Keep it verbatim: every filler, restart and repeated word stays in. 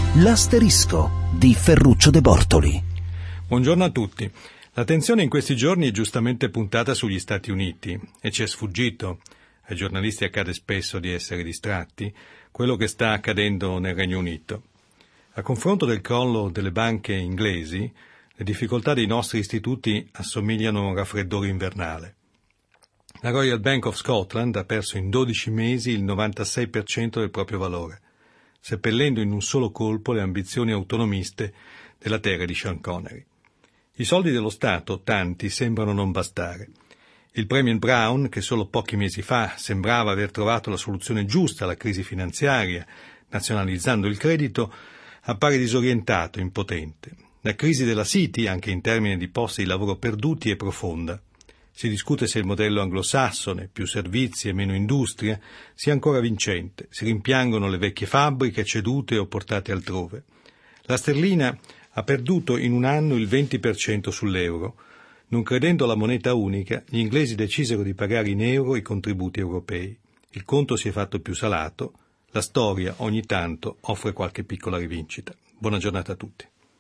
L'asterisco di Ferruccio De Bortoli. Buongiorno a tutti. L'attenzione in questi giorni è giustamente puntata sugli Stati Uniti e ci è sfuggito, ai giornalisti accade spesso di essere distratti, quello che sta accadendo nel Regno Unito. A confronto del crollo delle banche inglesi, le difficoltà dei nostri istituti assomigliano a un raffreddore invernale. La Royal Bank of Scotland ha perso in dodici mesi il novantasei per cento del proprio valore, seppellendo in un solo colpo le ambizioni autonomiste della terra di Sean Connery. I soldi dello Stato, tanti, sembrano non bastare. Il Premier Brown, che solo pochi mesi fa sembrava aver trovato la soluzione giusta alla crisi finanziaria, nazionalizzando il credito, appare disorientato, impotente. La crisi della City, anche in termini di posti di lavoro perduti, è profonda. Si discute se il modello anglosassone, più servizi e meno industria, sia ancora vincente. Si rimpiangono le vecchie fabbriche cedute o portate altrove. La sterlina ha perduto in un anno il venti per cento sull'euro. Non credendo alla moneta unica, gli inglesi decisero di pagare in euro i contributi europei. Il conto si è fatto più salato. La storia, ogni tanto, offre qualche piccola rivincita. Buona giornata a tutti.